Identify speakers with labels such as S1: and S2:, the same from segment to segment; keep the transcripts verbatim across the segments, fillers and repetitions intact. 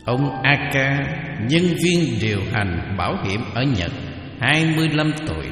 S1: Ông Aka, nhân viên điều hành bảo hiểm ở Nhật, hai mươi lăm tuổi.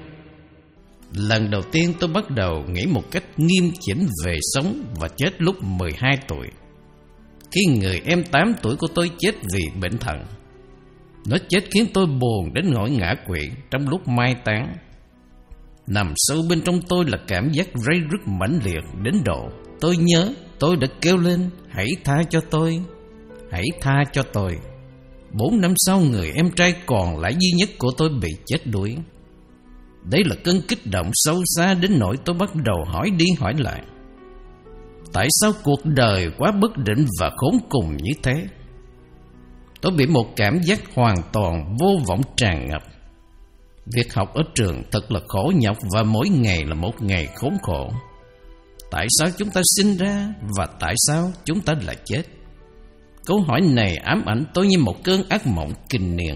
S1: Lần đầu tiên tôi bắt đầu nghĩ một cách nghiêm chỉnh về sống và chết lúc mười hai tuổi, khi người em tám tuổi của tôi chết vì bệnh thận. Nó chết khiến tôi buồn đến nỗi ngã quỵ trong lúc mai táng. Nằm sâu bên trong tôi là cảm giác ray rứt mãnh liệt đến độ tôi nhớ tôi đã kêu lên: hãy tha cho tôi, hãy tha cho tôi. Bốn năm sau, người em trai còn lại duy nhất của tôi bị chết đuối. Đây là cơn kích động sâu xa đến nỗi tôi bắt đầu hỏi đi hỏi lại: tại sao cuộc đời quá bất định và khốn cùng như thế? Tôi bị một cảm giác hoàn toàn vô vọng tràn ngập. Việc học ở trường thật là khổ nhọc và mỗi ngày là một ngày khốn khổ. Tại sao chúng ta sinh ra và tại sao chúng ta lại chết? Câu hỏi này ám ảnh tôi như một cơn ác mộng kinh niên.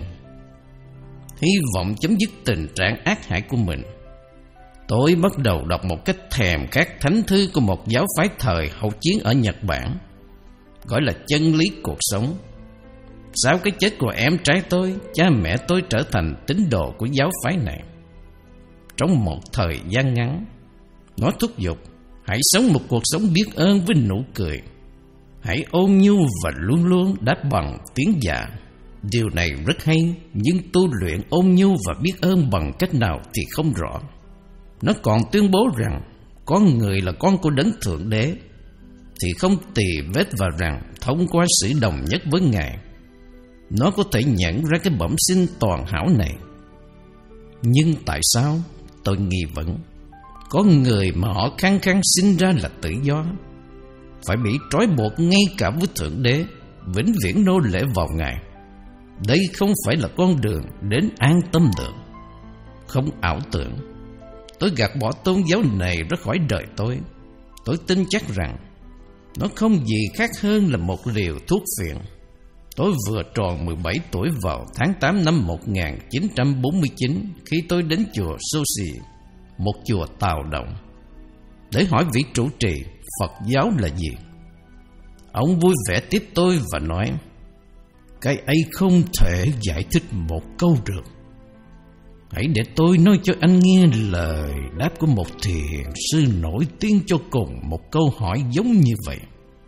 S1: Hy vọng chấm dứt tình trạng ác hại của mình, tôi bắt đầu đọc một cách thèm khát thánh thư của một giáo phái thời hậu chiến ở Nhật Bản, gọi là chân lý cuộc sống. Sau cái chết của em trai tôi, cha mẹ tôi trở thành tín đồ của giáo phái này. Trong một thời gian ngắn, nó thúc giục: hãy sống một cuộc sống biết ơn với nụ cười, hãy ôn nhu và luôn luôn đáp bằng tiếng dạ. Điều này rất hay, nhưng tu luyện ôn nhu và biết ơn bằng cách nào thì không rõ. Nó còn tuyên bố rằng con người là con của Đấng Thượng Đế, thì không tì vết vào rằng thông qua sự đồng nhất với Ngài, nó có thể nhận ra cái bẩm sinh toàn hảo này. Nhưng tại sao, tôi nghi vấn, có người mà họ khăng khăng sinh ra là tự do, phải bị trói buộc ngay cả với Thượng Đế, vĩnh viễn nô lệ vào Ngài? Đây không phải là con đường đến an tâm được. Không ảo tưởng, tôi gạt bỏ tôn giáo này ra khỏi đời tôi. Tôi tin chắc rằng nó không gì khác hơn là một liều thuốc phiện. Tôi vừa tròn mười bảy tuổi vào tháng tám năm một nghìn chín trăm bốn mươi chín khi tôi đến chùa Soshi, một chùa Tào Động, để hỏi vị trụ trì Phật giáo là gì. Ông vui vẻ tiếp tôi và nói: cái ấy không thể giải thích một câu được. Hãy để tôi nói cho anh nghe lời đáp của một thiền sư nổi tiếng cho cùng một câu hỏi giống như vậy.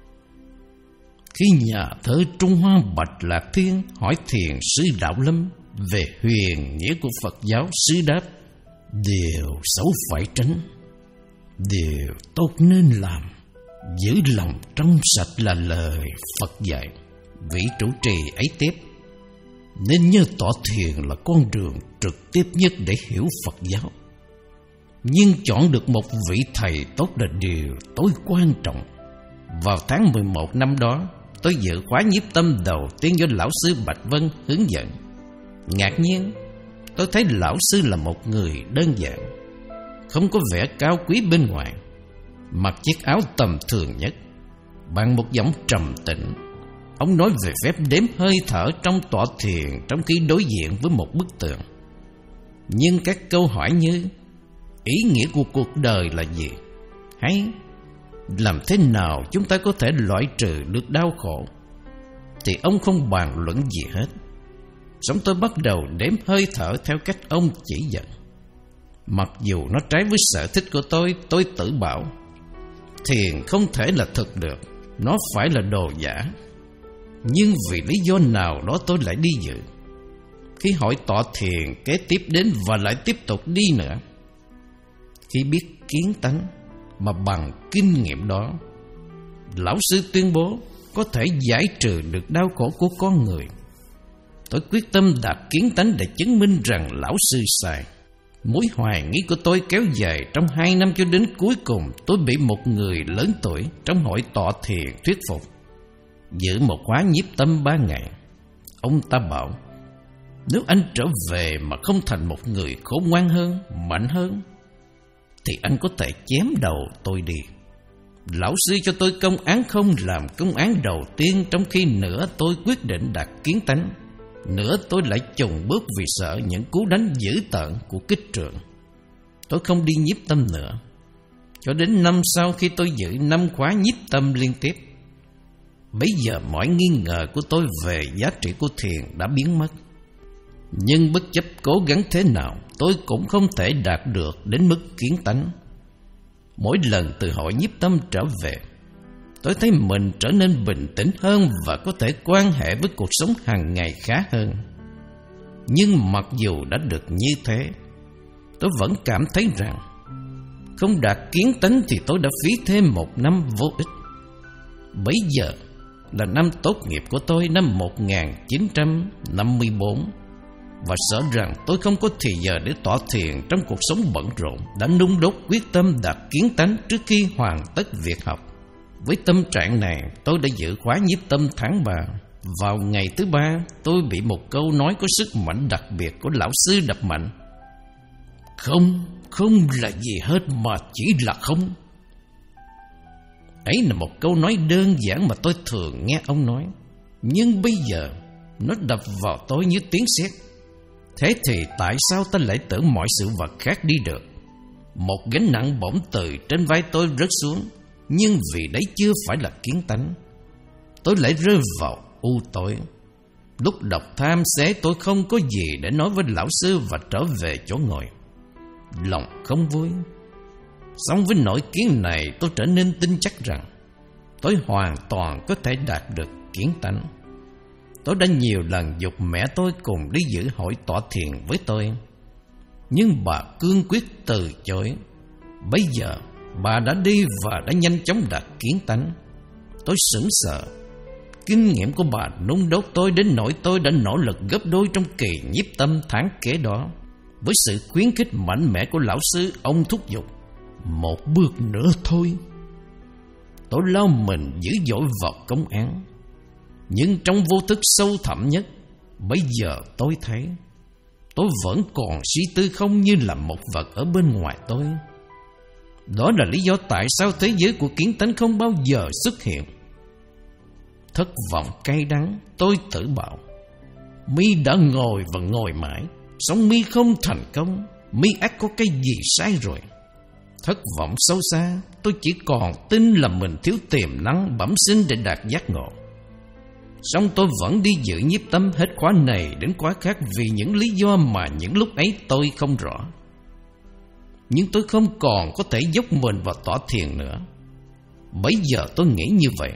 S1: Khi nhà thơ Trung Hoa Bạch Lạc Thiên hỏi thiền sư Đạo Lâm về huyền nghĩa của Phật giáo, sư đáp: điều xấu phải tránh, điều tốt nên làm, giữ lòng trong sạch là lời Phật dạy. Vị trụ trì ấy tiếp: nên nhớ tọa thiền là con đường trực tiếp nhất để hiểu Phật giáo. Nhưng chọn được một vị thầy tốt là điều tối quan trọng. Vào tháng mười một năm đó, tôi dự khóa nhiếp tâm đầu tiên do lão sư Bạch Vân hướng dẫn. Ngạc nhiên, tôi thấy lão sư là một người đơn giản, không có vẻ cao quý bên ngoài, mặc chiếc áo tầm thường nhất. Bằng một giọng trầm tĩnh, ông nói về phép đếm hơi thở trong tọa thiền trong khi đối diện với một bức tường. Nhưng các câu hỏi như ý nghĩa của cuộc đời là gì, hay làm thế nào chúng ta có thể loại trừ được đau khổ, thì ông không bàn luận gì hết. Xong tôi bắt đầu đếm hơi thở theo cách ông chỉ dẫn. Mặc dù nó trái với sở thích của tôi, tôi tự bảo thiền không thể là thực được, nó phải là đồ giả. Nhưng vì lý do nào đó tôi lại đi dự. Khi hỏi tọa thiền kế tiếp đến và lại tiếp tục đi nữa. Khi biết kiến tánh mà bằng kinh nghiệm đó, lão sư tuyên bố có thể giải trừ được đau khổ của con người. Tôi quyết tâm đạt kiến tánh để chứng minh rằng lão sư sai. Mối hoài nghi của tôi kéo dài trong hai năm cho đến cuối cùng tôi bị một người lớn tuổi trong hội tọa thiền thuyết phục. Giữ một khóa nhiếp tâm ba ngày. Ông ta bảo: nếu anh trở về mà không thành một người khôn ngoan hơn, mạnh hơn, thì anh có thể chém đầu tôi đi. Lão sư cho tôi công án không làm công án đầu tiên, trong khi nửa tôi quyết định đạt kiến tánh, nửa tôi lại chùng bước vì sợ những cú đánh dữ tợn của kích trượng. Tôi không đi nhiếp tâm nữa, cho đến năm sau khi tôi giữ năm khóa nhiếp tâm liên tiếp. Bây giờ mọi nghi ngờ của tôi về giá trị của thiền đã biến mất. Nhưng bất chấp cố gắng thế nào, tôi cũng không thể đạt được đến mức kiến tánh. Mỗi lần từ hội nhiếp tâm trở về, tôi thấy mình trở nên bình tĩnh hơn và có thể quan hệ với cuộc sống hàng ngày khá hơn. Nhưng mặc dù đã được như thế, tôi vẫn cảm thấy rằng không đạt kiến tánh thì tôi đã phí thêm một năm vô ích. Bấy giờ là năm tốt nghiệp của tôi năm một nghìn chín trăm năm mươi bốn, và sợ rằng tôi không có thì giờ để tọa thiền trong cuộc sống bận rộn, đã nung đốt quyết tâm đạt kiến tánh trước khi hoàn tất việc học. Với tâm trạng này, tôi đã dự khóa nhiếp tâm tháng ba. Vào ngày thứ ba, tôi bị một câu nói có sức mạnh đặc biệt của lão sư đập mạnh. Không, không là gì hết mà chỉ là không. Ấy là một câu nói đơn giản mà tôi thường nghe ông nói, nhưng bây giờ nó đập vào tôi như tiếng sét. Thế thì tại sao ta lại tưởng mọi sự vật khác đi được? Một gánh nặng bỗng từ trên vai tôi rớt xuống, nhưng vì đấy chưa phải là kiến tánh. Tôi lại rơi vào u tối. Lúc đọc tham xế, tôi không có gì để nói với lão sư và trở về chỗ ngồi. Lòng không vui. Song với nỗi kiến này, tôi trở nên tin chắc rằng tôi hoàn toàn có thể đạt được kiến tánh. Tôi đã nhiều lần giục mẹ tôi cùng đi dự hội tọa thiền với tôi, nhưng bà cương quyết từ chối. Bây giờ bà đã đi và đã nhanh chóng đạt kiến tánh. Tôi sững sờ. Kinh nghiệm của bà nung đốt tôi đến nỗi tôi đã nỗ lực gấp đôi trong kỳ nhiếp tâm tháng kế đó. Với sự khuyến khích mạnh mẽ của lão sư, ông thúc giục: một bước nữa thôi. Tôi lao mình dữ dội vào công án. Nhưng trong vô thức sâu thẳm nhất, bây giờ tôi thấy tôi vẫn còn suy tư không như là một vật ở bên ngoài tôi. Đó là lý do tại sao thế giới của kiến tánh không bao giờ xuất hiện. Thất vọng cay đắng, tôi tự bảo: mi đã ngồi và ngồi mãi, song mi không thành công. Mi ắt có cái gì sai rồi. Thất vọng sâu xa, tôi chỉ còn tin là mình thiếu tiềm năng bẩm sinh để đạt giác ngộ. Song tôi vẫn đi dự nhiếp tâm hết khóa này đến khóa khác vì những lý do mà những lúc ấy tôi không rõ. Nhưng tôi không còn có thể dốc mình vào tọa thiền nữa. Bây giờ tôi nghĩ như vậy.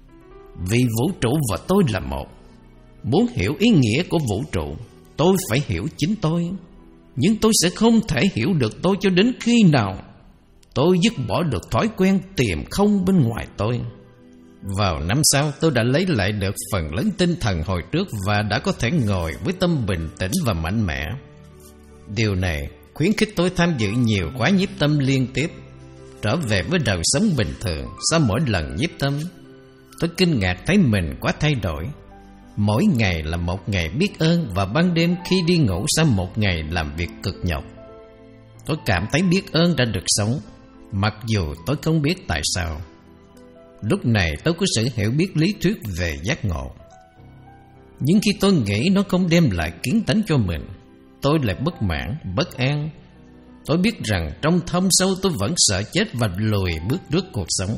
S1: Vì vũ trụ và tôi là một. Muốn hiểu ý nghĩa của vũ trụ, tôi phải hiểu chính tôi. Nhưng tôi sẽ không thể hiểu được tôi cho đến khi nào tôi dứt bỏ được thói quen tìm không bên ngoài tôi. Vào năm sau, tôi đã lấy lại được phần lớn tinh thần hồi trước và đã có thể ngồi với tâm bình tĩnh và mạnh mẽ. Điều này khuyến khích tôi tham dự nhiều khóa nhiếp tâm liên tiếp, trở về với đời sống bình thường. Sau mỗi lần nhiếp tâm, tôi kinh ngạc thấy mình quá thay đổi. Mỗi ngày là một ngày biết ơn, và ban đêm khi đi ngủ sau một ngày làm việc cực nhọc, tôi cảm thấy biết ơn đã được sống, mặc dù tôi không biết tại sao. Lúc này tôi có sự hiểu biết lý thuyết về giác ngộ. Nhưng khi tôi nghĩ nó không đem lại kiến tánh cho mình, tôi lại bất mãn, bất an. Tôi biết rằng trong thâm sâu tôi vẫn sợ chết và lùi bước trước cuộc sống.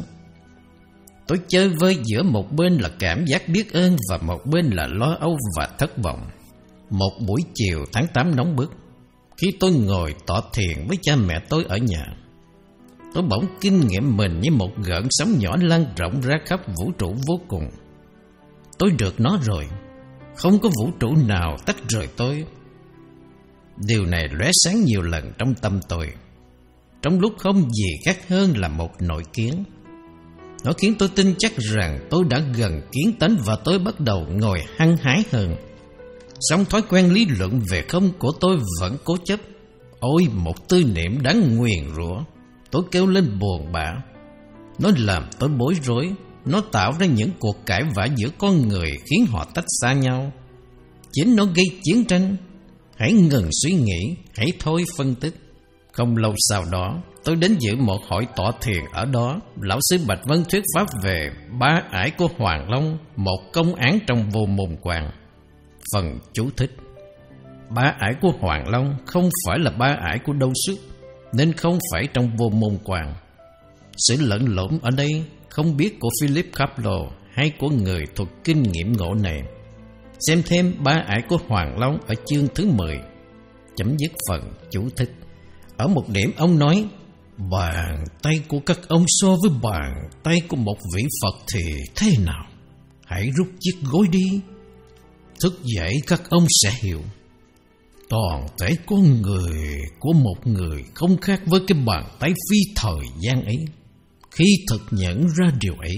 S1: Tôi chơi vơi giữa một bên là cảm giác biết ơn và một bên là lo âu và thất vọng. Một buổi chiều tháng tám nóng bức, khi tôi ngồi tọa thiền với cha mẹ tôi ở nhà, tôi bỗng kinh nghiệm mình như một gợn sóng nhỏ lan rộng ra khắp vũ trụ vô cùng. Tôi được nó rồi, không có vũ trụ nào tách rời tôi. Điều này lóe sáng nhiều lần trong tâm tôi, trong lúc không gì khác hơn là một nội kiến. Nó khiến tôi tin chắc rằng tôi đã gần kiến tánh và tôi bắt đầu ngồi hăng hái hơn. Song thói quen lý luận về không của tôi vẫn cố chấp. Ôi, một tư niệm đáng nguyền rủa! Tôi kêu lên buồn bã. Nó làm tôi bối rối. Nó tạo ra những cuộc cãi vã giữa con người, khiến họ tách xa nhau. Chính nó gây chiến tranh. Hãy ngừng suy nghĩ, hãy thôi phân tích. Không lâu sau đó, tôi đến dự một hội tọa thiền ở đó. Lão sư Bạch Vân thuyết pháp về ba ải của Hoàng Long, một công án trong vô môn quan. Phần chú thích: ba ải của Hoàng Long không phải là ba ải của Đâu Xuất, nên không phải trong vô môn quan. Sự lẫn lộn ở đây không biết của Philip Kapleau hay của người thuộc kinh nghiệm ngộ này. Xem thêm ba ải của Hoàng Long ở chương thứ mười. Chấm dứt phần chú thích. Ở một điểm ông nói: bàn tay của các ông so với bàn tay của một vị Phật thì thế nào? Hãy rút chiếc gối đi. Thức dậy các ông sẽ hiểu. Toàn thể con người của một người không khác với cái bàn tay phi thời gian ấy. Khi thực nhận ra điều ấy,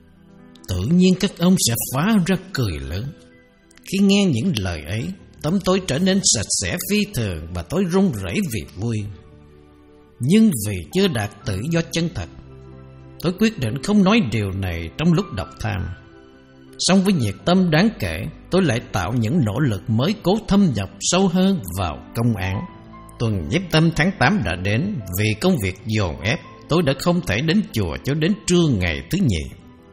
S1: tự nhiên các ông sẽ phá ra cười lớn. Khi nghe những lời ấy, tâm tôi trở nên sạch sẽ phi thường và tôi run rẩy vì vui. Nhưng vì chưa đạt tự do chân thật, tôi quyết định không nói điều này trong lúc đọc tham. Song với nhiệt tâm đáng kể, tôi lại tạo những nỗ lực mới cố thâm nhập sâu hơn vào công án. Tuần nhiếp tâm tháng tám đã đến. Vì công việc dồn ép, tôi đã không thể đến chùa cho đến trưa ngày thứ nhì.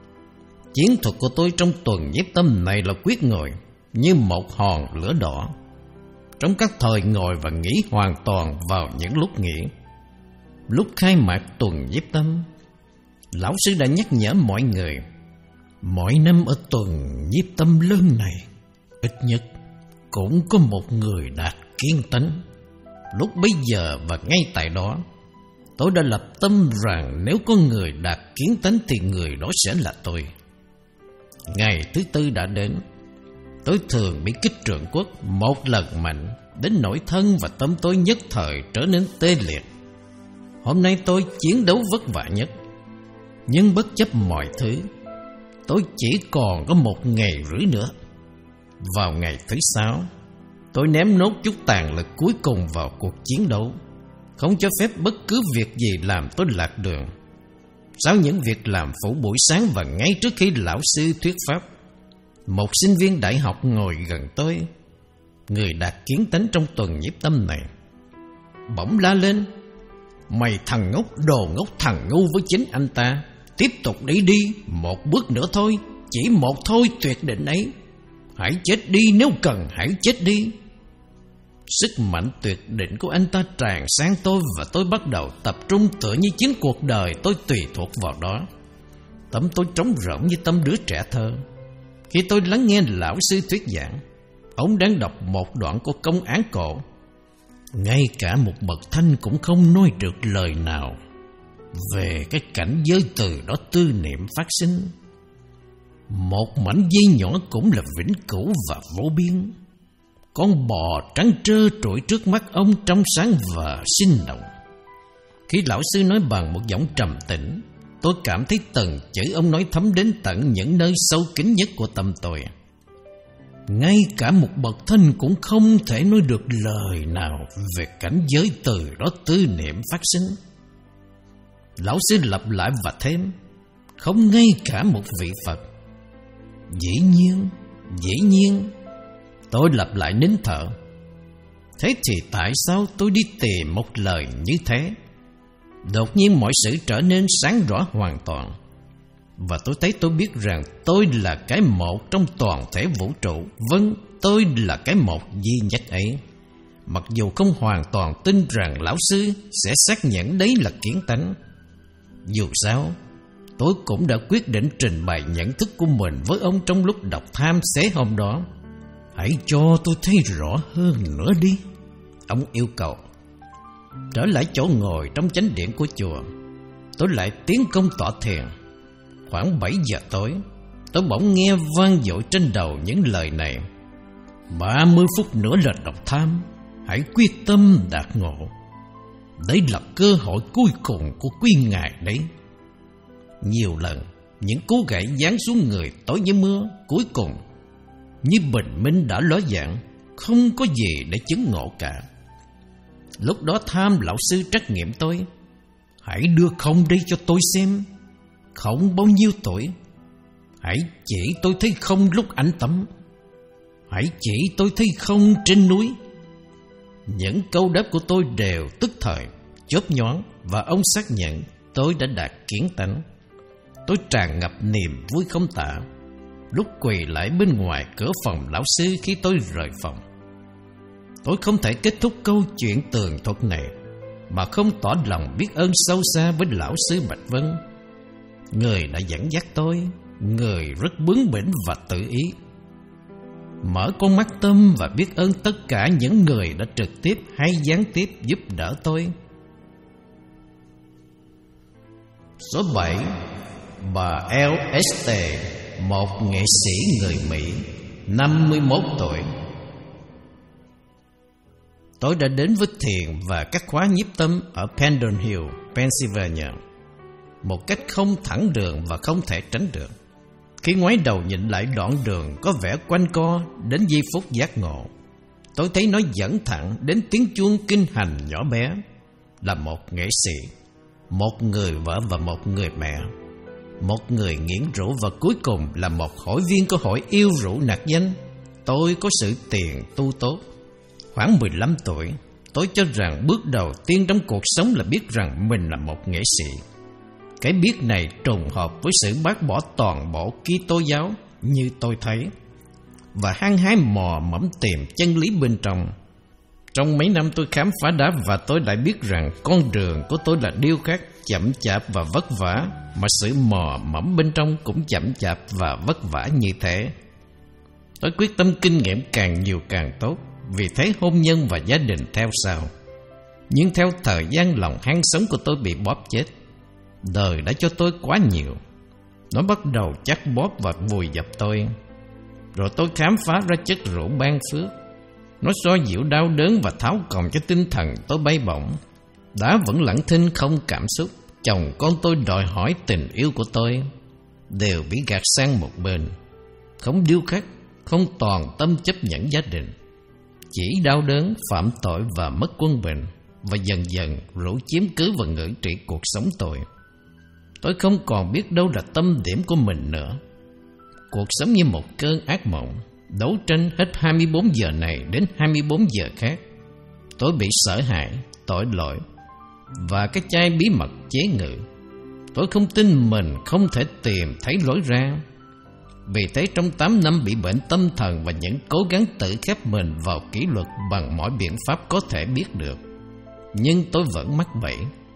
S1: Chiến thuật của tôi trong tuần nhiếp tâm này là quyết ngồi như một hòn lửa đỏ. Trong các thời ngồi và nghỉ hoàn toàn vào những lúc nghỉ. Lúc khai mạc tuần nhiếp tâm, lão sư đã nhắc nhở mọi người: mỗi năm ở tuần nhiếp tâm lớn này, ít nhất cũng có một người đạt kiến tánh. Lúc bấy giờ và ngay tại đó, tôi đã lập tâm rằng nếu có người đạt kiến tánh thì người đó sẽ là tôi. Ngày thứ tư đã đến. Tôi thường bị kích trượng quốc một lần mạnh, đến nỗi thân và tâm tôi nhất thời trở nên tê liệt. Hôm nay tôi chiến đấu vất vả nhất. Nhưng bất chấp mọi thứ, tôi chỉ còn có một ngày rưỡi nữa. Vào ngày thứ sáu, tôi ném nốt chút tàn lực cuối cùng vào cuộc chiến đấu, không cho phép bất cứ việc gì làm tôi lạc đường. Sau những việc làm phụ buổi sáng và ngay trước khi lão sư thuyết pháp, một sinh viên đại học ngồi gần tôi, người đạt kiến tánh trong tuần nhiếp tâm này, bỗng la lên: mày thằng ngốc, đồ ngốc, thằng ngu với chính anh ta. Tiếp tục đi đi, một bước nữa thôi, chỉ một thôi tuyệt định ấy. Hãy chết đi, nếu cần hãy chết đi. Sức mạnh tuyệt định của anh ta tràn sang tôi và tôi bắt đầu tập trung tựa như chính cuộc đời tôi tùy thuộc vào đó. Tâm tôi trống rỗng như tâm đứa trẻ thơ. Khi tôi lắng nghe lão sư thuyết giảng, ông đang đọc một đoạn của công án cổ. Ngay cả một bậc thanh cũng không nói được lời nào về cái cảnh giới từ đó tư niệm phát sinh. Một mảnh dây nhỏ cũng là vĩnh cửu và vô biên. Con bò trắng trơ trụi trước mắt ông trong sáng và sinh động. Khi lão sư nói bằng một giọng trầm tĩnh, tôi cảm thấy từng chữ ông nói thấm đến tận những nơi sâu kín nhất của tâm tôi. Ngay cả một bậc thanh cũng không thể nói được lời nào về cảnh giới từ đó tư niệm phát sinh. Lão sư lặp lại và thêm: không ngay cả một vị Phật. Dĩ nhiên, dĩ nhiên. Tôi lặp lại nín thở. Thế thì tại sao tôi đi tìm một lời như thế? Đột nhiên mọi sự trở nên sáng rõ hoàn toàn, và tôi thấy tôi biết rằng tôi là cái một trong toàn thể vũ trụ. Vâng, tôi là cái một duy nhất ấy. Mặc dù không hoàn toàn tin rằng lão sư sẽ xác nhận đấy là kiến tánh. Dù sao, tôi cũng đã quyết định trình bày nhận thức của mình với ông trong lúc đọc tham xế hôm đó. Hãy cho tôi thấy rõ hơn nữa đi, ông yêu cầu. Trở lại chỗ ngồi trong chánh điện của chùa, tôi lại tiến công tọa thiền. Khoảng bảy giờ tối, tôi bỗng nghe vang dội trên đầu những lời này: ba mươi phút nữa là đọc tham, hãy quyết tâm đạt ngộ. Đấy là cơ hội cuối cùng của quý ngài đấy. Nhiều lần, những cú gậy giáng xuống người tối như mưa, cuối cùng như bình minh đã ló dạng, không có gì để chứng ngộ cả. Lúc đó tham lão sư trắc nghiệm tôi: hãy đưa không đây cho tôi xem. Không bao nhiêu tuổi? Hãy chỉ tôi thấy không lúc anh tắm. Hãy chỉ tôi thấy không trên núi. Những câu đáp của tôi đều tức thời, chớp nhoáng, và ông xác nhận tôi đã đạt kiến tánh. Tôi tràn ngập niềm vui không tả lúc quỳ lại bên ngoài cửa phòng lão sư khi tôi rời phòng. Tôi không thể kết thúc câu chuyện tường thuật này mà không tỏ lòng biết ơn sâu xa với lão sư Bạch Vân, người đã dẫn dắt tôi người rất bướng bỉnh và tự ý. Mở con mắt tâm và biết ơn tất cả những người đã trực tiếp hay gián tiếp giúp đỡ tôi. Số bảy. Bà El Este, một nghệ sĩ người Mỹ, năm mươi mốt tuổi. Tôi đã đến với thiền và các khóa nhiếp tâm ở Pendon Hill, Pennsylvania, một cách không thẳng đường và không thể tránh được. Khi ngoái đầu nhìn lại đoạn đường có vẻ quanh co đến giây phút giác ngộ, tôi thấy nó dẫn thẳng đến tiếng chuông kinh hành nhỏ bé. Là một nghệ sĩ, một người vợ và một người mẹ, một người nghiện rượu và cuối cùng là một hội viên của hội yêu rượu nạc danh. Tôi có sự tiền tu tốt. Khoảng mười lăm tuổi, tôi cho rằng bước đầu tiên trong cuộc sống là biết rằng mình là một nghệ sĩ. Cái biết này trùng hợp với sự bác bỏ toàn bộ Kitô giáo như tôi thấy, và hăng hái mò mẫm tìm chân lý bên trong. Trong mấy năm tôi khám phá đã, và tôi lại biết rằng con đường của tôi là điêu khắc, chậm chạp và vất vả, mà sự mò mẫm bên trong cũng chậm chạp và vất vả như thế. Tôi quyết tâm kinh nghiệm càng nhiều càng tốt, vì thế hôn nhân và gia đình theo sau. Nhưng theo thời gian, lòng hang sống của tôi bị bóp chết. Đời đã cho tôi quá nhiều. Nó bắt đầu chắc bóp và vùi dập tôi. Rồi tôi khám phá ra chất rượu ban phước. Nó xoa dịu đau đớn và tháo còng cho tinh thần tôi bay bổng. Đã vẫn lặng thinh không cảm xúc. Chồng con tôi đòi hỏi tình yêu của tôi đều bị gạt sang một bên. Không điêu khắc, không toàn tâm chấp nhận gia đình, chỉ đau đớn, phạm tội và mất quân bình. Và dần dần rượu chiếm cứ và ngự trị cuộc sống tôi. Tôi không còn biết đâu là tâm điểm của mình nữa. Cuộc sống như một cơn ác mộng, đấu tranh hết hai mươi bốn giờ này đến hai mươi bốn giờ khác. Tôi bị sợ hãi, tội lỗi và cái chai bí mật chế ngự. Tôi không tin mình không thể tìm thấy lối ra. Vì thế trong tám năm bị bệnh tâm thần và những cố gắng tự khép mình vào kỷ luật bằng mọi biện pháp có thể biết được, nhưng tôi vẫn mắc bẫy.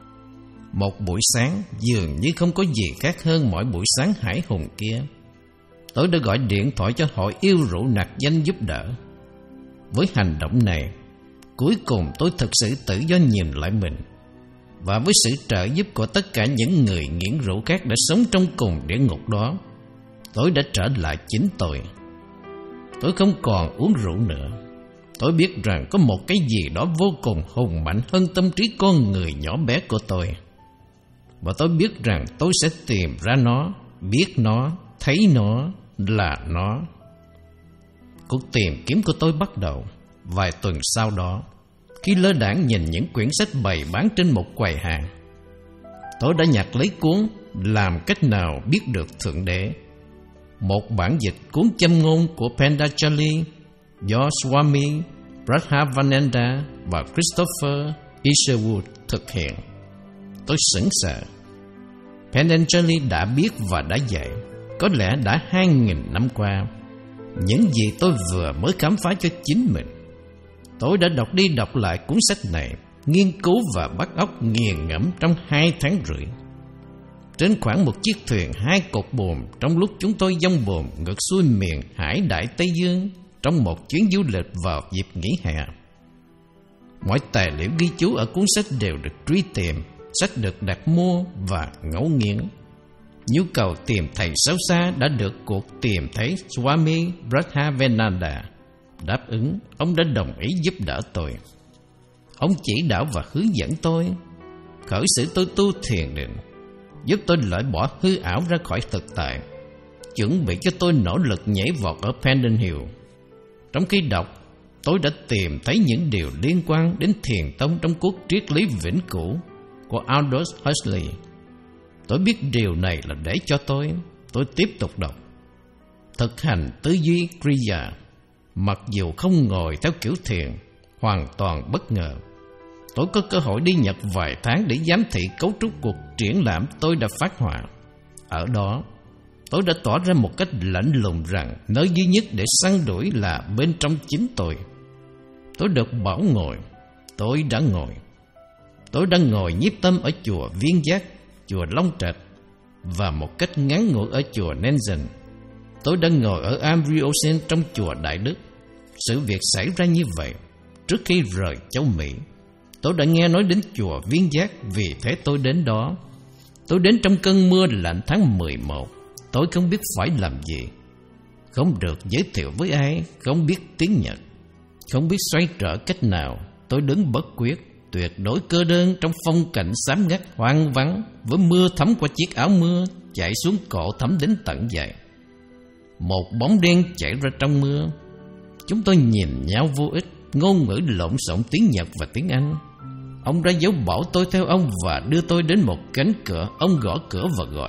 S1: Một buổi sáng dường như không có gì khác hơn mỗi buổi sáng hải hùng kia. Tôi đã gọi điện thoại cho hội yêu rượu nạc danh giúp đỡ. Với hành động này, cuối cùng tôi thực sự tự do nhìn lại mình. Và với sự trợ giúp của tất cả những người nghiện rượu khác đã sống trong cùng địa ngục đó, tôi đã trở lại chính tôi. Tôi không còn uống rượu nữa. Tôi biết rằng có một cái gì đó vô cùng hùng mạnh hơn tâm trí con người nhỏ bé của tôi. Và tôi biết rằng tôi sẽ tìm ra nó, biết nó, thấy nó là nó. Cuộc tìm kiếm của tôi bắt đầu vài tuần sau đó, khi lơ đãng nhìn những quyển sách bày bán trên một quầy hàng. Tôi đã nhặt lấy cuốn Làm cách nào biết được Thượng Đế, một bản dịch cuốn châm ngôn của Pandachali do Swami Prabhavananda và Christopher Isherwood thực hiện. Tôi sững sờ. Pandachali đã biết và đã dạy, có lẽ đã hai nghìn năm qua, những gì tôi vừa mới khám phá cho chính mình. Tôi đã đọc đi đọc lại cuốn sách này, nghiên cứu và bắt óc nghiền ngẫm trong hai tháng rưỡi. Trên khoảng một chiếc thuyền hai cột buồm, trong lúc chúng tôi dông buồm ngược xuôi miền hải đại Tây Dương trong một chuyến du lịch vào dịp nghỉ hè. Mọi tài liệu ghi chú ở cuốn sách đều được truy tìm, sách được đặt mua và ngẫu nghiến. Nhu cầu tìm thầy sâu xa đã được cuộc tìm thấy Swami Prabhavananda đáp ứng. Ông đã đồng ý giúp đỡ tôi. Ông chỉ đạo và hướng dẫn tôi, khởi sự tôi tu thiền định, giúp tôi loại bỏ hư ảo ra khỏi thực tại, chuẩn bị cho tôi nỗ lực nhảy vọt ở Pendon Hill. Trong khi đọc, tôi đã tìm thấy những điều liên quan đến thiền tông trong cuốn Triết lý vĩnh cửu của Aldous Huxley. Tôi biết điều này là để cho tôi, tôi tiếp tục đọc. Thực hành tư duy Kriya, mặc dù không ngồi theo kiểu thiền, hoàn toàn bất ngờ. Tôi có cơ hội đi Nhật vài tháng để giám thị cấu trúc cuộc triển lãm tôi đã phát họa. Ở đó, tôi đã tỏ ra một cách lạnh lùng rằng nơi duy nhất để săn đuổi là bên trong chính tôi. Tôi được bảo ngồi. Tôi đã ngồi. Tôi đang ngồi nhiếp tâm ở chùa Viên Giác, chùa Long Trạch, và một cách ngắn ngủi ở chùa Nanzen. Tôi đã ngồi ở Ambriosen trong chùa Đại Đức. Sự việc xảy ra như vậy. Trước khi rời châu Mỹ, tôi đã nghe nói đến chùa Viên Giác, vì thế tôi đến đó. Tôi đến trong cơn mưa lạnh tháng mười một. Tôi không biết phải làm gì, không được giới thiệu với ai, không biết tiếng Nhật, không biết xoay trở cách nào. Tôi đứng bất quyết, tuyệt đối cơ đơn trong phong cảnh xám ngắt hoang vắng, với mưa thấm qua chiếc áo mưa, chảy xuống cổ thấm đến tận vai. Một bóng đen chạy ra trong mưa. Chúng tôi nhìn nhau vô ích, ngôn ngữ lộn xộn tiếng Nhật và tiếng Anh. Ông ra dấu bảo tôi theo ông và đưa tôi đến một cánh cửa. Ông gõ cửa và gọi.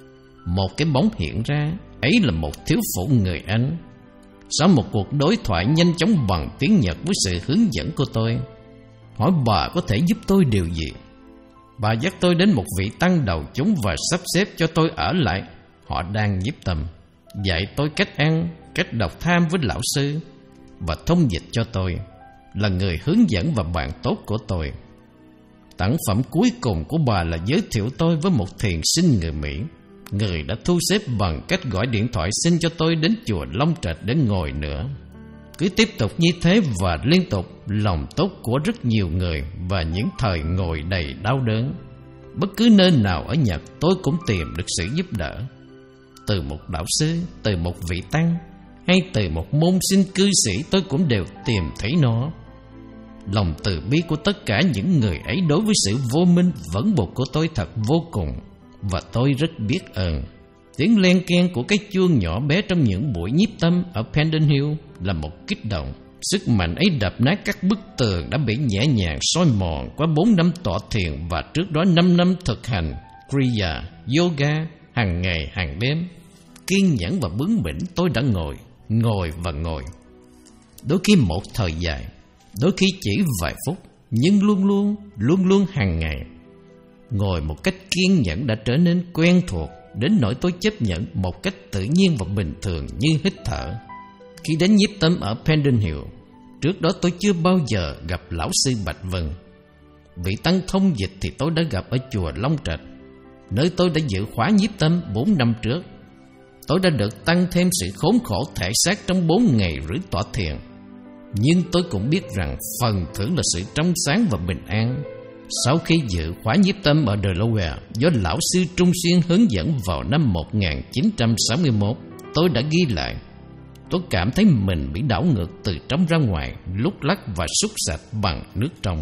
S1: Một cái bóng hiện ra, ấy là một thiếu phụ người Anh. Sau một cuộc đối thoại nhanh chóng bằng tiếng Nhật với sự hướng dẫn của tôi, hỏi bà có thể giúp tôi điều gì. Bà dắt tôi đến một vị tăng đầu chúng và sắp xếp cho tôi ở lại. Họ đang nhiếp tâm, dạy tôi cách ăn, cách đọc tham với lão sư, và thông dịch cho tôi, là người hướng dẫn và bạn tốt của tôi. Tặng phẩm cuối cùng của bà là giới thiệu tôi với một thiền sinh người Mỹ. Người đã thu xếp bằng cách gọi điện thoại xin cho tôi đến chùa Long Trạch để ngồi nữa. Cứ tiếp tục như thế và liên tục, lòng tốt của rất nhiều người và những thời ngồi đầy đau đớn. Bất cứ nơi nào ở Nhật tôi cũng tìm được sự giúp đỡ, từ một đạo sư, từ một vị tăng, hay từ một môn sinh cư sĩ, tôi cũng đều tìm thấy nó. Lòng từ bi của tất cả những người ấy đối với sự vô minh vẫn buộc của tôi thật vô cùng, và tôi rất biết ơn. Tiếng len keng của cái chuông nhỏ bé trong những buổi nhiếp tâm ở Pendon Hill là một kích động. Sức mạnh ấy đập nát các bức tường đã bị nhẹ nhàng soi mòn qua bốn năm tọa thiền và trước đó năm năm thực hành Kriya, Yoga, hàng ngày hàng đêm. Kiên nhẫn và bướng bỉnh, tôi đã ngồi, ngồi và ngồi. Đôi khi một thời dài, đôi khi chỉ vài phút, nhưng luôn luôn, luôn luôn hàng ngày. Ngồi một cách kiên nhẫn đã trở nên quen thuộc, đến nỗi tôi chấp nhận một cách tự nhiên và bình thường như hít thở. Khi đến nhiếp tâm ở Pendon Hill, trước đó tôi chưa bao giờ gặp lão sư Bạch Vân. Vị tăng thông dịch thì tôi đã gặp ở chùa Long Trạch, nơi tôi đã dự khóa nhiếp tâm bốn năm trước. Tôi đã được tăng thêm sự khốn khổ thể xác trong bốn ngày rưỡi tọa thiền. Nhưng tôi cũng biết rằng phần thưởng là sự trong sáng và bình an. Sau khi dự khóa nhiếp tâm ở Delaware do lão sư Trung Xuyên hướng dẫn vào năm một nghìn chín trăm sáu mươi mốt, tôi đã ghi lại. Tôi cảm thấy mình bị đảo ngược từ trong ra ngoài, lúc lắc và súc sạch bằng nước trong.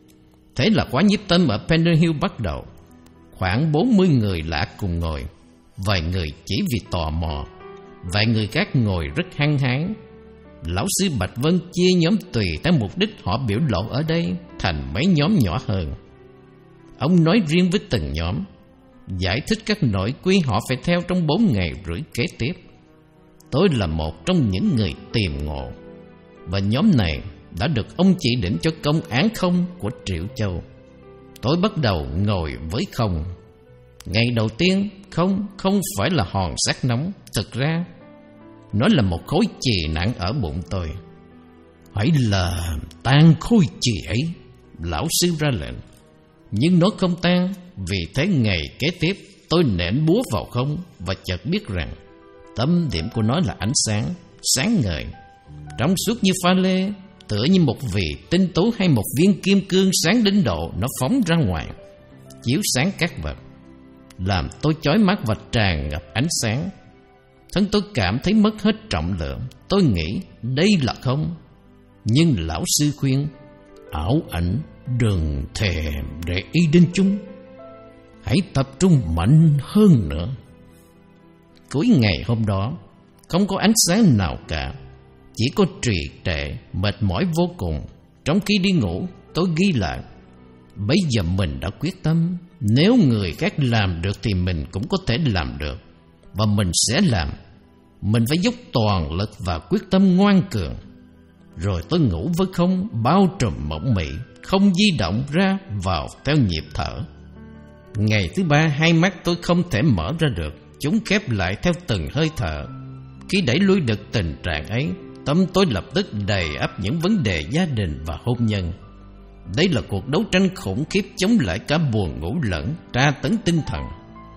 S1: Thế là khóa nhiếp tâm ở Pendon Hill bắt đầu. Khoảng bốn mươi người lạ cùng ngồi. Vài người chỉ vì tò mò, vài người khác ngồi rất hăng hái. Lão sư Bạch Vân chia nhóm tùy theo mục đích họ biểu lộ ở đây thành mấy nhóm nhỏ hơn. Ông nói riêng với từng nhóm, giải thích các nội quy họ phải theo trong bốn ngày rưỡi kế tiếp. Tôi là một trong những người tìm ngộ, và nhóm này đã được ông chỉ định cho công án không của Triệu Châu. Tôi bắt đầu ngồi với không. Ngày đầu tiên, không không phải là hòn sắt nóng. Thực ra, nó là một khối chì nặng ở bụng tôi. Hãy làm tan khối chì ấy, lão sư ra lệnh. Nhưng nó không tan. Vì thế ngày kế tiếp, tôi nện búa vào không và chợt biết rằng tâm điểm của nó là ánh sáng, sáng ngời, trong suốt như pha lê, tựa như một vì tinh tú hay một viên kim cương sáng đến độ nó phóng ra ngoài, chiếu sáng các vật, làm tôi chói mắt và tràn ngập ánh sáng. Thân tôi cảm thấy mất hết trọng lượng. Tôi nghĩ đây là không. Nhưng lão sư khuyên, ảo ảnh đừng thèm để ý đến chúng, hãy tập trung mạnh hơn nữa. Cuối ngày hôm đó, không có ánh sáng nào cả, chỉ có trì trệ, mệt mỏi vô cùng. Trong khi đi ngủ, tôi ghi lại, bây giờ mình đã quyết tâm, nếu người khác làm được thì mình cũng có thể làm được, và mình sẽ làm. Mình phải dốc toàn lực và quyết tâm ngoan cường. Rồi tôi ngủ với không, bao trùm mộng mị, không di động ra vào theo nhịp thở. Ngày thứ ba, hai mắt tôi không thể mở ra được, chúng khép lại theo từng hơi thở. Khi đẩy lui được tình trạng ấy, tâm tôi lập tức đầy ắp những vấn đề gia đình và hôn nhân. Đây là cuộc đấu tranh khủng khiếp chống lại cả buồn ngủ lẫn tra tấn tinh thần.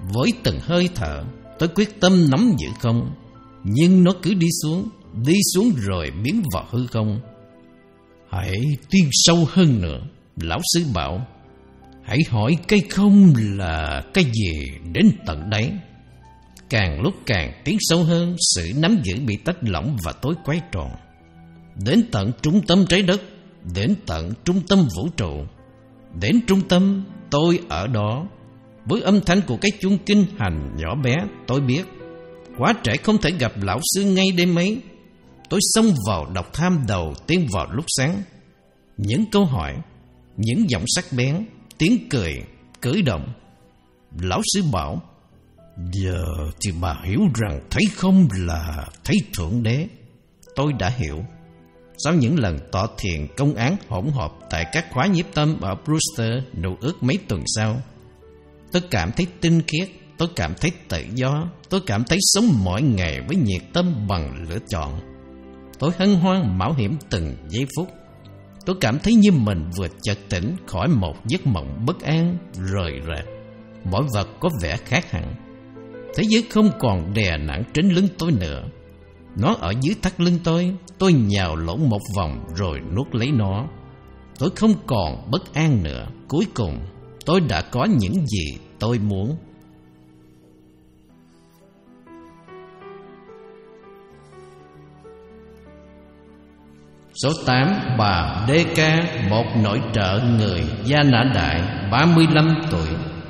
S1: Với từng hơi thở, tôi quyết tâm nắm giữ không, nhưng nó cứ đi xuống, đi xuống rồi biến vào hư không. Hãy tiến sâu hơn nữa, lão sư bảo. Hãy hỏi cái không là cái gì đến tận đấy. Càng lúc càng tiến sâu hơn, sự nắm giữ bị tách lỏng và tối quay tròn. Đến tận trung tâm trái đất, đến tận trung tâm vũ trụ. Đến trung tâm, tôi ở đó. Với âm thanh của cái chuông kinh hành nhỏ bé, tôi biết quá trẻ không thể gặp lão sư ngay đêm ấy. Tôi xông vào đọc tham đầu tiên vào lúc sáng. Những câu hỏi, những giọng sắc bén, tiếng cười, cử động. Lão sư bảo, giờ thì bà hiểu rằng thấy không là thấy Thượng Đế. Tôi đã hiểu. Sau những lần tọa thiền công án hỗn hợp tại các khóa nhiếp tâm ở Brewster New ước mấy tuần sau, tôi cảm thấy tinh khiết, tôi cảm thấy tự do, tôi cảm thấy sống mỗi ngày với nhiệt tâm bằng lựa chọn. Tôi hân hoan mạo hiểm từng giây phút. Tôi cảm thấy như mình vừa chợt tỉnh khỏi một giấc mộng bất an, rời rạc. Mọi vật có vẻ khác hẳn. Thế giới không còn đè nặng trên lưng tôi nữa. Nó ở dưới thắt lưng tôi. Tôi nhào lộn một vòng rồi nuốt lấy nó. Tôi không còn bất an nữa. Cuối cùng tôi đã có những gì tôi muốn. Số tám. Bà đê ca, một nội trợ người Gia Nã Đại, ba mươi lăm tuổi.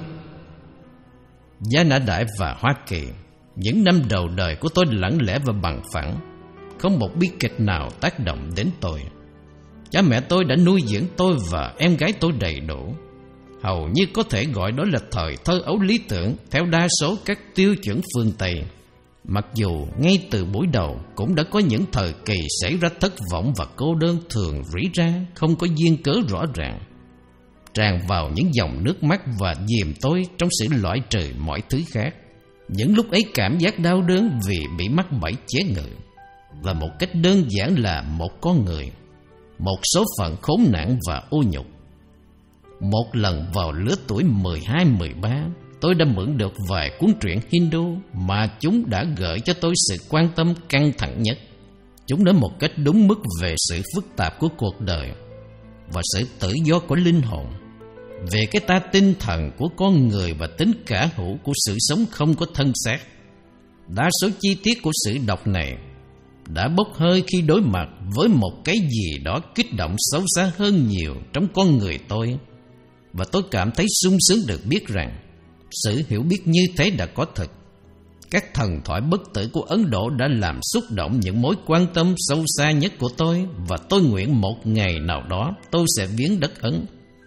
S1: Gia Nã Đại và Hoa Kỳ. Những năm đầu đời của tôi lặng lẽ và bằng phẳng. Không một bi kịch nào tác động đến tôi. Cha mẹ tôi đã nuôi dưỡng tôi và em gái tôi đầy đủ. Hầu như có thể gọi đó là thời thơ ấu lý tưởng theo đa số các tiêu chuẩn phương Tây. Mặc dù ngay từ buổi đầu cũng đã có những thời kỳ xảy ra thất vọng và cô đơn thường rỉ ra, không có duyên cớ rõ ràng, tràn vào những dòng nước mắt và dìm tôi trong sự loại trừ mọi thứ khác. Những lúc ấy cảm giác đau đớn vì bị mắc bẫy chế ngự, và một cách đơn giản là một con người, một số phận khốn nạn và ô nhục. Một lần vào lứa tuổi mười hai mười ba, tôi đã mượn được vài cuốn truyện Hindu mà chúng đã gợi cho tôi sự quan tâm căng thẳng nhất. Chúng nói một cách đúng mức về sự phức tạp của cuộc đời và sự tự do của linh hồn, về cái ta tinh thần của con người và tính cả hữu của sự sống không có thân xác. Đa số chi tiết của sự đọc này đã bốc hơi khi đối mặt với một cái gì đó kích động sâu xa hơn nhiều trong con người tôi, và tôi cảm thấy sung sướng được biết rằng sự hiểu biết như thế đã có thật. Các thần thoại bất tử của Ấn Độ đã làm xúc động những mối quan tâm sâu xa nhất của tôi, và tôi nguyện một ngày nào đó tôi sẽ viếng đất Ấn.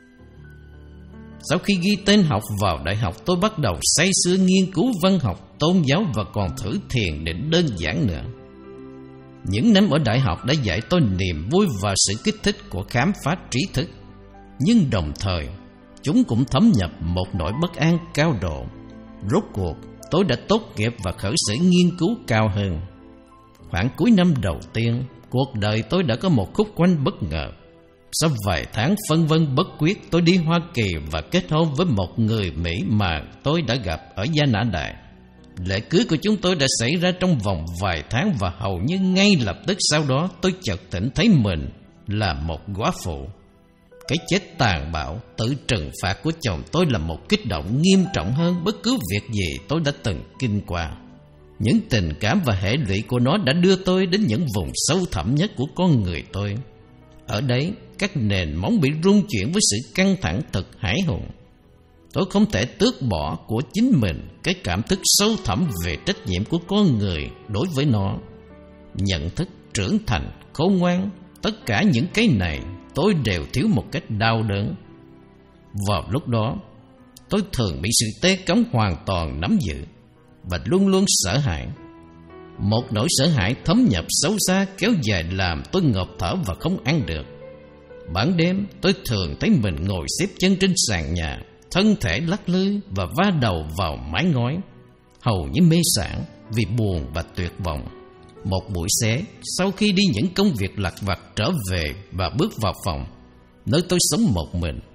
S1: Sau khi ghi tên học vào đại học, tôi bắt đầu say sưa nghiên cứu văn học, tôn giáo và còn thử thiền định đơn giản nữa. Những năm ở đại học đã dạy tôi niềm vui và sự kích thích của khám phá trí thức, nhưng đồng thời chúng cũng thấm nhập một nỗi bất an cao độ. Rốt cuộc tôi đã tốt nghiệp và khởi sự nghiên cứu cao hơn. Khoảng cuối năm đầu tiên, cuộc đời tôi đã có một khúc quanh bất ngờ. Sau vài tháng phân vân bất quyết, tôi đi Hoa Kỳ và kết hôn với một người Mỹ mà tôi đã gặp ở Gia Nã Đại. Lễ cưới của chúng tôi đã xảy ra trong vòng vài tháng, và hầu như ngay lập tức sau đó tôi chợt tỉnh thấy mình là một góa phụ. Cái chết tàn bạo, tự trừng phạt của chồng tôi là một kích động nghiêm trọng hơn bất cứ việc gì tôi đã từng kinh qua. Những tình cảm và hệ lụy của nó đã đưa tôi đến những vùng sâu thẳm nhất của con người tôi. Ở đấy, các nền móng bị rung chuyển với sự căng thẳng thật hãi hùng. Tôi không thể tước bỏ của chính mình cái cảm thức sâu thẳm về trách nhiệm của con người đối với nó. Nhận thức, trưởng thành, khôn ngoan, tất cả những cái này tôi đều thiếu một cách đau đớn. Vào lúc đó, tôi thường bị sự tê cống hoàn toàn nắm giữ và luôn luôn sợ hãi. Một nỗi sợ hãi thấm nhập sâu xa kéo dài làm tôi ngộp thở và không ăn được. Ban đêm tôi thường thấy mình ngồi xếp chân trên sàn nhà, thân thể lắc lư và va đầu vào mái ngói, hầu như mê sảng vì buồn và tuyệt vọng. Một buổi xế, sau khi đi những công việc lặt vặt trở về và bước vào phòng, nơi tôi sống một mình,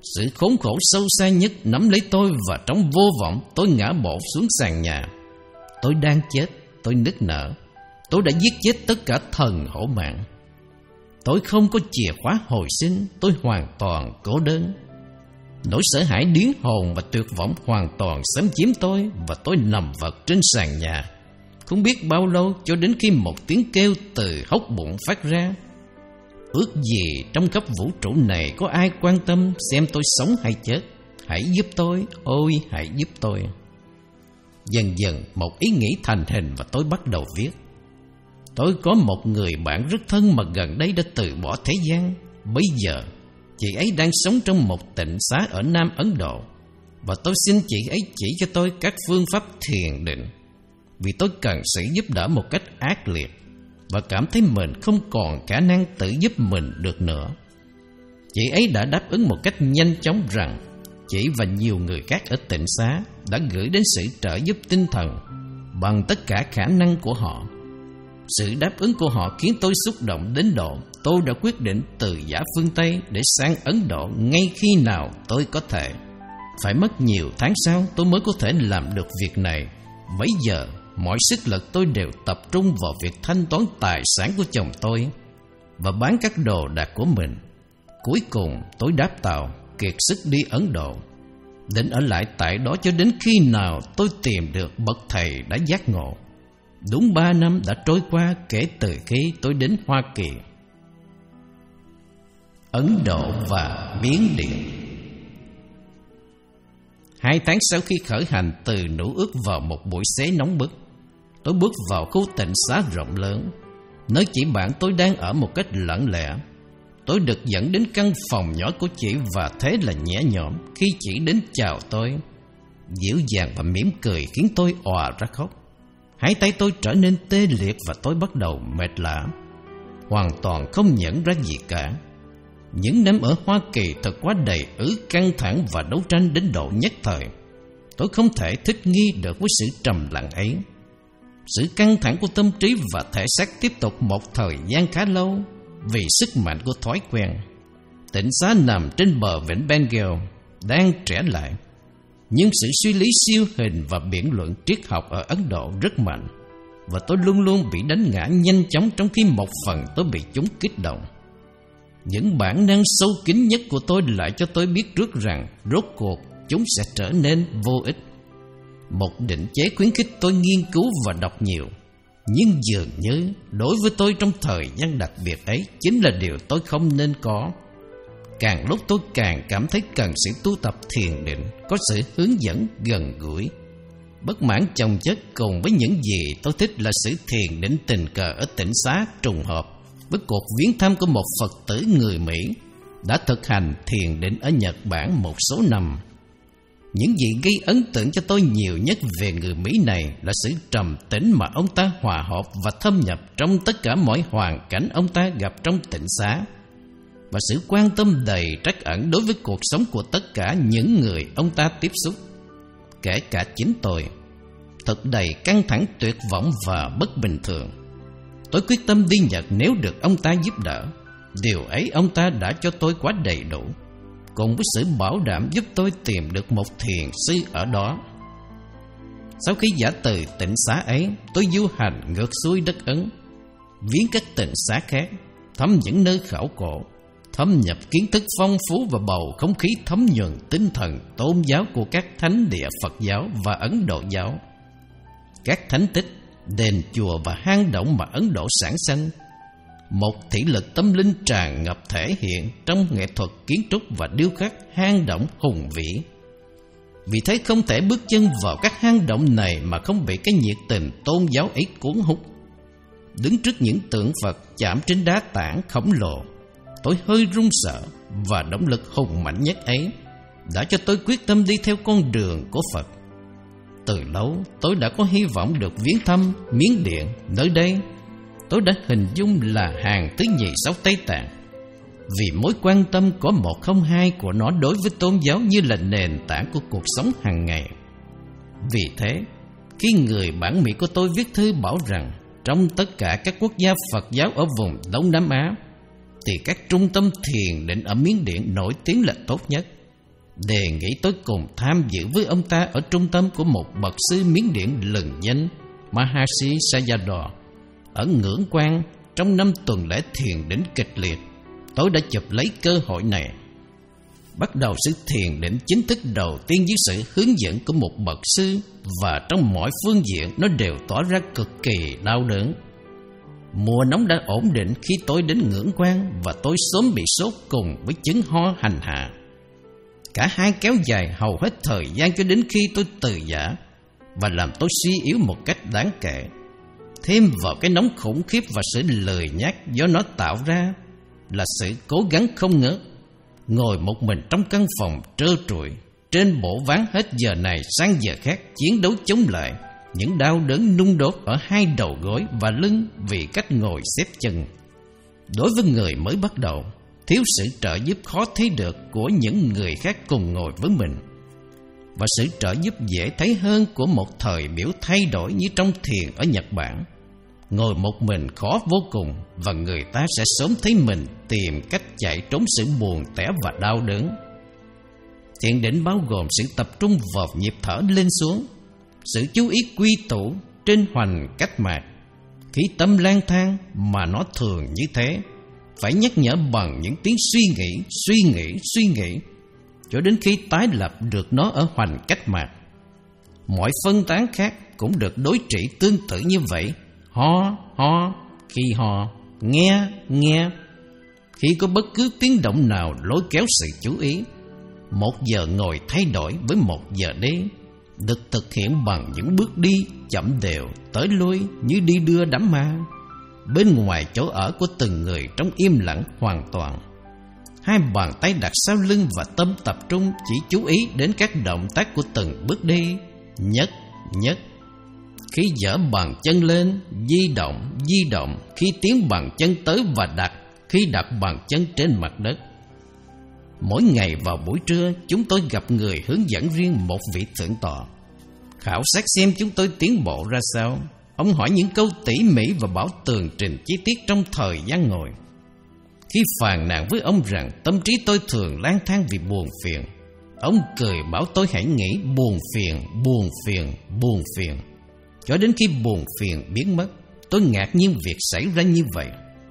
S1: Sự khốn khổ sâu xa nhất nắm lấy tôi, và trong vô vọng tôi ngã bộ xuống sàn nhà. Tôi đang chết, tôi nức nở. Tôi đã giết chết tất cả thần hổ mạng. Tôi không có chìa khóa hồi sinh, tôi hoàn toàn cô đơn. Nỗi sợ hãi điên hồn và tuyệt vọng hoàn toàn xâm chiếm tôi, và tôi nằm vật trên sàn nhà, không biết bao lâu, cho đến khi một tiếng kêu từ hốc bụng phát ra. Ước gì trong khắp vũ trụ này có ai quan tâm xem tôi sống hay chết. Hãy giúp tôi, ôi hãy giúp tôi. Dần dần một ý nghĩ thành hình và tôi bắt đầu viết. Tôi có một người bạn rất thân mà gần đây đã từ bỏ thế gian. Bây giờ chị ấy đang sống trong một tịnh xá ở Nam Ấn Độ, và tôi xin chị ấy chỉ cho tôi các phương pháp thiền định, vì tôi cần sự giúp đỡ một cách ác liệt và cảm thấy mình không còn khả năng tự giúp mình được nữa. Chị ấy đã đáp ứng một cách nhanh chóng rằng chị và nhiều người khác ở tịnh xá đã gửi đến sự trợ giúp tinh thần bằng tất cả khả năng của họ. Sự đáp ứng của họ khiến tôi xúc động đến độ tôi đã quyết định từ giã phương Tây để sang Ấn Độ ngay khi nào tôi có thể. Phải mất nhiều tháng sau tôi mới có thể làm được việc này. Bấy giờ mọi sức lực tôi đều tập trung vào việc thanh toán tài sản của chồng tôi và bán các đồ đạc của mình. Cuối cùng tôi đáp tàu kiệt sức đi Ấn Độ, định ở lại tại đó cho đến khi nào tôi tìm được bậc thầy đã giác ngộ. Đúng ba năm đã trôi qua kể từ khi tôi đến Hoa Kỳ. Ấn Độ và Miến Điện. Hai tháng sau khi khởi hành từ Nữ Ước vào một buổi xế nóng bức, tôi bước vào khu tịnh xá rộng lớn, nơi chị bạn tôi đang ở một cách lặng lẽ. Tôi được dẫn đến căn phòng nhỏ của chị và thế là nhẹ nhõm khi chị đến chào tôi. Dịu dàng và mỉm cười khiến tôi òa ra khóc. Hai tay tôi trở nên tê liệt và tôi bắt đầu mệt lả, hoàn toàn không nhận ra gì cả. Những năm ở Hoa Kỳ thật quá đầy ứ căng thẳng và đấu tranh đến độ nhất thời. Tôi không thể thích nghi được với sự trầm lặng ấy. Sự căng thẳng của tâm trí và thể xác tiếp tục một thời gian khá lâu vì sức mạnh của thói quen. Tịnh xá nằm trên bờ vịnh Bengal, đang trẻ lại. Nhưng sự suy lý siêu hình và biện luận triết học ở Ấn Độ rất mạnh, và tôi luôn luôn bị đánh ngã nhanh chóng, trong khi một phần tôi bị chúng kích động. Những bản năng sâu kín nhất của tôi lại cho tôi biết trước rằng rốt cuộc chúng sẽ trở nên vô ích. Một định chế khuyến khích tôi nghiên cứu và đọc nhiều, nhưng dường như đối với tôi trong thời gian đặc biệt ấy chính là điều tôi không nên có. Càng lúc tôi càng cảm thấy cần sự tu tập thiền định có sự hướng dẫn gần gũi. Bất mãn chồng chất cùng với những gì tôi thích là sự thiền định tình cờ ở tịnh xá trùng hợp với cuộc viếng thăm của một Phật tử người Mỹ đã thực hành thiền định ở Nhật Bản một số năm. Những gì gây ấn tượng cho tôi nhiều nhất về người Mỹ này là sự trầm tĩnh mà ông ta hòa hợp và thâm nhập trong tất cả mọi hoàn cảnh ông ta gặp trong tịnh xá, và sự quan tâm đầy trắc ẩn đối với cuộc sống của tất cả những người ông ta tiếp xúc, kể cả chính tôi, thật đầy căng thẳng, tuyệt vọng và bất bình thường. Tôi quyết tâm đi Nhật nếu được ông ta giúp đỡ. Điều ấy ông ta đã cho tôi quá đầy đủ, cùng với sự bảo đảm giúp tôi tìm được một thiền sư ở đó. Sau khi giả từ tịnh xá ấy, tôi du hành ngược xuôi đất Ấn, viếng các tịnh xá khác, thăm những nơi khảo cổ, thâm nhập kiến thức phong phú và bầu không khí thấm nhuần tinh thần tôn giáo của các thánh địa Phật giáo và Ấn Độ giáo. Các thánh tích, đền chùa và hang động mà Ấn Độ sản sinh, một thị lực tâm linh tràn ngập thể hiện trong nghệ thuật kiến trúc và điêu khắc hang động hùng vĩ. Vì thế không thể bước chân vào các hang động này mà không bị cái nhiệt tình tôn giáo ấy cuốn hút. Đứng trước những tượng Phật chạm trên đá tảng khổng lồ, tôi hơi run sợ, và động lực hùng mạnh nhất ấy đã cho tôi quyết tâm đi theo con đường của Phật. Từ lâu tôi đã có hy vọng được viếng thăm Miến Điện. Nơi đây tôi đã hình dung là hàng thứ nhì sau Tây Tạng, vì mối quan tâm có một không hai của nó đối với tôn giáo như là nền tảng của cuộc sống hàng ngày. Vì thế, khi người bạn Mỹ của tôi viết thư bảo rằng trong tất cả các quốc gia Phật giáo ở vùng Đông Nam Á thì các trung tâm thiền định ở Miến Điện nổi tiếng là tốt nhất, đề nghị tôi cùng tham dự với ông ta ở trung tâm của một bậc sư Miến Điện lừng danh Mahasi Sayadaw ở Ngưỡng Quan trong năm tuần lễ thiền định kịch liệt. Tôi đã chụp lấy cơ hội này, bắt đầu sự thiền định chính thức đầu tiên dưới sự hướng dẫn của một bậc sư, và trong mọi phương diện nó đều tỏ ra cực kỳ đau đớn. Mùa nóng đã ổn định khi tôi đến Ngưỡng Quan, và tôi sớm bị sốt cùng với chứng ho hành hạ. Cả hai kéo dài hầu hết thời gian cho đến khi tôi từ giã, và làm tôi suy yếu một cách đáng kể. Thêm vào cái nóng khủng khiếp và sự lười nhác do nó tạo ra là sự cố gắng không ngớt, ngồi một mình trong căn phòng trơ trụi, trên bộ ván hết giờ này sang giờ khác, chiến đấu chống lại những đau đớn nung đốt ở hai đầu gối và lưng vì cách ngồi xếp chân. Đối với người mới bắt đầu, thiếu sự trợ giúp khó thấy được của những người khác cùng ngồi với mình, và sự trợ giúp dễ thấy hơn của một thời biểu thay đổi như trong thiền ở Nhật Bản. Ngồi một mình khó vô cùng, và người ta sẽ sớm thấy mình tìm cách chạy trốn sự buồn tẻ và đau đớn. Thiền định bao gồm sự tập trung vào nhịp thở lên xuống, sự chú ý quy tụ trên hoành cách mạc. Khi tâm lang thang, mà nó thường như thế, phải nhắc nhở bằng những tiếng suy nghĩ, suy nghĩ, suy nghĩ, cho đến khi tái lập được nó ở hoành cách mạc. Mọi phân tán khác cũng được đối trị tương tự như vậy. Ho, ho, khi ho, nghe, nghe. Khi có bất cứ tiếng động nào lôi kéo sự chú ý, một giờ ngồi thay đổi với một giờ đi, được thực hiện bằng những bước đi chậm đều tới lui như đi đưa đám ma, bên ngoài chỗ ở của từng người trong im lặng hoàn toàn. Hai bàn tay đặt sau lưng và tâm tập trung chỉ chú ý đến các động tác của từng bước đi, nhất, nhất. Khi giở bàn chân lên, di động, di động. Khi tiến bàn chân tới và đặt, khi đặt bàn chân trên mặt đất. Mỗi ngày vào buổi trưa, chúng tôi gặp người hướng dẫn riêng, một vị thượng tọa, khảo sát xem chúng tôi tiến bộ ra sao. Ông hỏi những câu tỉ mỉ và bảo tường trình chi tiết trong thời gian ngồi. Khi phàn nàn với ông rằng tâm trí tôi thường lang thang vì buồn phiền, ông cười bảo tôi hãy nghĩ buồn phiền, buồn phiền, buồn phiền, cho đến khi buồn phiền biến mất. Tôi ngạc nhiên việc xảy ra như vậy.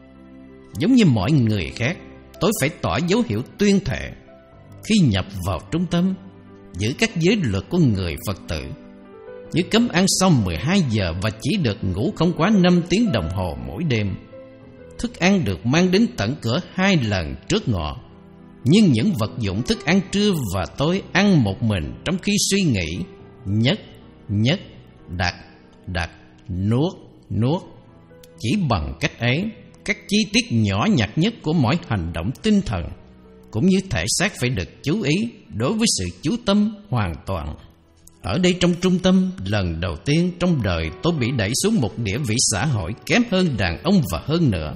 S1: Giống như mọi người khác, tôi phải tỏ dấu hiệu tuyên thệ. Khi nhập vào trung tâm, giữ các giới luật của người Phật tử, như cấm ăn sau mười hai giờ và chỉ được ngủ không quá năm tiếng đồng hồ mỗi đêm. Thức ăn được mang đến tận cửa hai lần trước ngọ. Nhưng những vật dụng thức ăn trưa và tối ăn một mình trong khi suy nghĩ, nhất, nhất, đặt, đặt, nuốt, nuốt. Chỉ bằng cách ấy, các chi tiết nhỏ nhặt nhất của mỗi hành động tinh thần cũng như thể xác phải được chú ý đối với sự chú tâm hoàn toàn. Ở đây trong trung tâm, lần đầu tiên trong đời tôi bị đẩy xuống một địa vị xã hội kém hơn đàn ông và hơn nữa.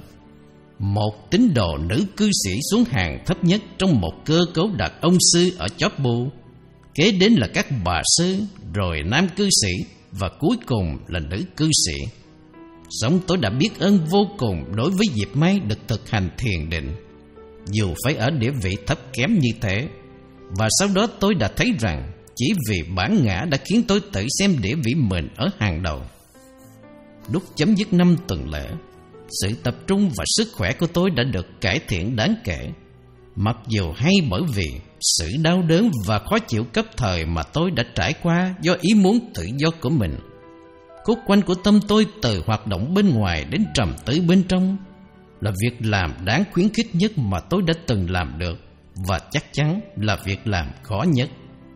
S1: Một tín đồ nữ cư sĩ xuống hàng thấp nhất trong một cơ cấu đặt ông sư ở chóp bu. Kế đến là các bà sư, rồi nam cư sĩ, và cuối cùng là nữ cư sĩ. Sống tôi đã biết ơn vô cùng đối với dịp may được thực hành thiền định, dù phải ở địa vị thấp kém như thế. Và sau đó tôi đã thấy rằng chỉ vì bản ngã đã khiến tôi tự xem địa vị mình ở hàng đầu. Lúc chấm dứt năm tuần lễ, sự tập trung và sức khỏe của tôi đã được cải thiện đáng kể. Mặc dù hay bởi vì sự đau đớn và khó chịu cấp thời mà tôi đã trải qua do ý muốn tự do của mình. Khúc quanh của tâm tôi từ hoạt động bên ngoài đến trầm tư bên trong là việc làm đáng khuyến khích nhất mà tôi đã từng làm được, và chắc chắn là việc làm khó nhất.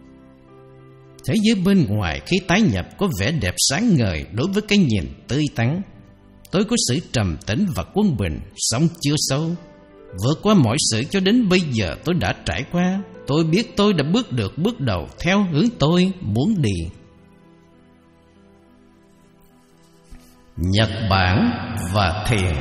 S1: Thế giới bên ngoài khi tái nhập có vẻ đẹp sáng ngời đối với cái nhìn tươi tắn. Tôi có sự trầm tĩnh và quân bình, sóng chưa sâu. Vượt qua mọi sự cho đến bây giờ tôi đã trải qua, tôi biết tôi đã bước được bước đầu theo hướng tôi muốn đi. Nhật Bản và thiền.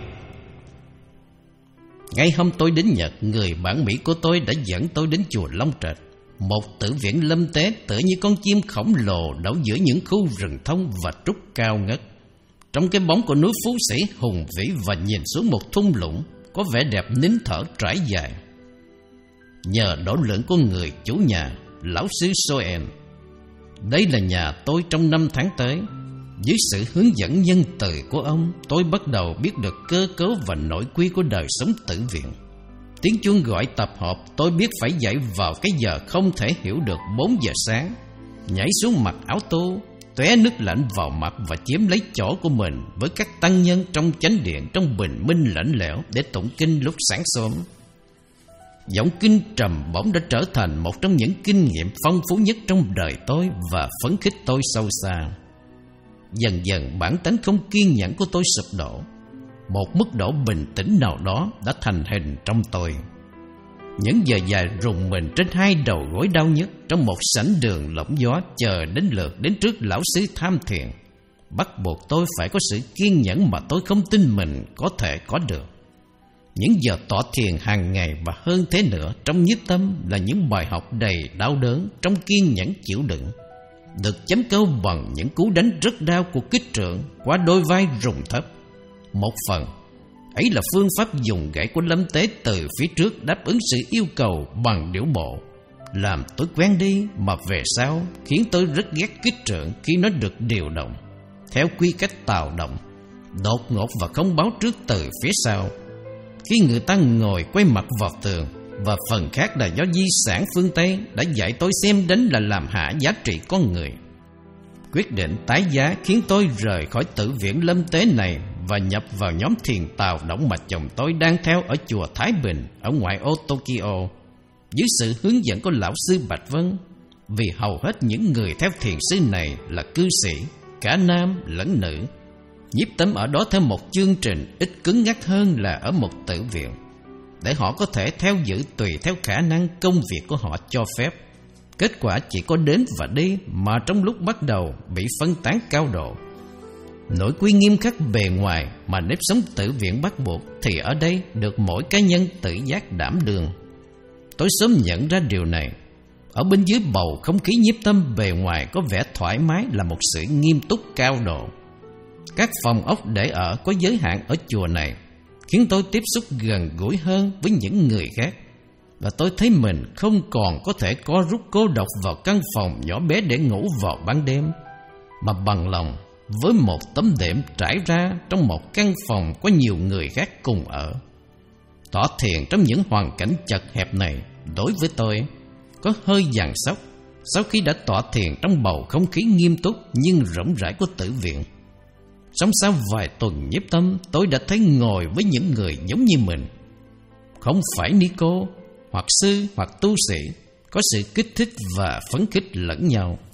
S1: Ngay hôm tôi đến Nhật, người bạn Mỹ của tôi đã dẫn tôi đến chùa Long Trạch, một tử viện lâm tế tựa như con chim khổng lồ đậu giữa những khu rừng thông và trúc cao ngất. Trong cái bóng của núi Phú Sĩ hùng vĩ và nhìn xuống một thung lũng có vẻ đẹp nín thở trải dài. nhờ nỗ lực của người chủ nhà, lão sư Soen. Đây là nhà tôi trong năm tháng tới. Dưới sự hướng dẫn nhân từ của ông, tôi bắt đầu biết được cơ cấu và nội quy của đời sống tử viện. Tiếng chuông gọi tập họp, tôi biết phải dậy vào cái giờ không thể hiểu được bốn giờ sáng, nhảy xuống mặc áo tô, tóe nước lạnh vào mặt và chiếm lấy chỗ của mình với các tăng nhân trong chánh điện trong bình minh lạnh lẽo để tụng kinh lúc sáng sớm. Giọng kinh trầm bỗng đã trở thành một trong những kinh nghiệm phong phú nhất trong đời tôi và phấn khích tôi sâu xa. Dần dần bản tánh không kiên nhẫn của tôi sụp đổ. Một mức độ bình tĩnh nào đó đã thành hình trong tôi. Những giờ dài rùng mình trên hai đầu gối đau nhức trong một sảnh đường lộng gió chờ đến lượt đến trước lão sư tham thiền, bắt buộc tôi phải có sự kiên nhẫn mà tôi không tin mình có thể có được. Những giờ tọa thiền hàng ngày và hơn thế nữa trong nhiếp tâm là những bài học đầy đau đớn trong kiên nhẫn chịu đựng, được chấm câu bằng những cú đánh rất đau của kích trưởng qua đôi vai rùng thấp. Một phần ấy là phương pháp dùng gậy của Lâm Tế từ phía trước đáp ứng sự yêu cầu bằng điệu bộ, làm tôi quen đi mà về sau khiến tôi rất ghét kích trưởng khi nó được điều động theo quy cách tào động, đột ngột và không báo trước từ phía sau, khi người ta ngồi quay mặt vào tường. Và phần khác là do di sản phương Tây đã dạy tôi xem đánh là làm hạ giá trị con người. Quyết định tái giá khiến tôi rời khỏi tử viện Lâm Tế này và nhập vào nhóm thiền tào động mà chồng tôi đang theo ở chùa Thái Bình ở ngoại ô Tokyo, dưới sự hướng dẫn của lão sư Bạch Vân. Vì hầu hết những người theo thiền sư này là cư sĩ, cả nam lẫn nữ. Nhiếp tâm ở đó theo một chương trình ít cứng nhắc hơn là ở một tử viện, để họ có thể theo giữ tùy theo khả năng công việc của họ cho phép. Kết quả chỉ có đến và đi mà trong lúc bắt đầu bị phân tán cao độ. Nội quy nghiêm khắc bề ngoài mà nếp sống tử viện bắt buộc thì ở đây được mỗi cá nhân tự giác đảm đương. Tôi sớm nhận ra điều này. Ở bên dưới bầu không khí nhiếp tâm bề ngoài có vẻ thoải mái là một sự nghiêm túc cao độ. Các phòng ốc để ở có giới hạn ở chùa này khiến tôi tiếp xúc gần gũi hơn với những người khác, và tôi thấy mình không còn có thể co rút cô độc vào căn phòng nhỏ bé để ngủ vào ban đêm, mà bằng lòng với một tấm đệm trải ra trong một căn phòng có nhiều người khác cùng ở. Tọa thiền trong những hoàn cảnh chật hẹp này đối với tôi có hơi dằn sóc sau khi đã tọa thiền trong bầu không khí nghiêm túc nhưng rộng rãi của tử viện. Sống sau vài tuần nhiếp tâm, tôi đã thấy ngồi với những người giống như mình, không phải ni cô hoặc sư hoặc tu sĩ, có sự kích thích và phấn khích lẫn nhau.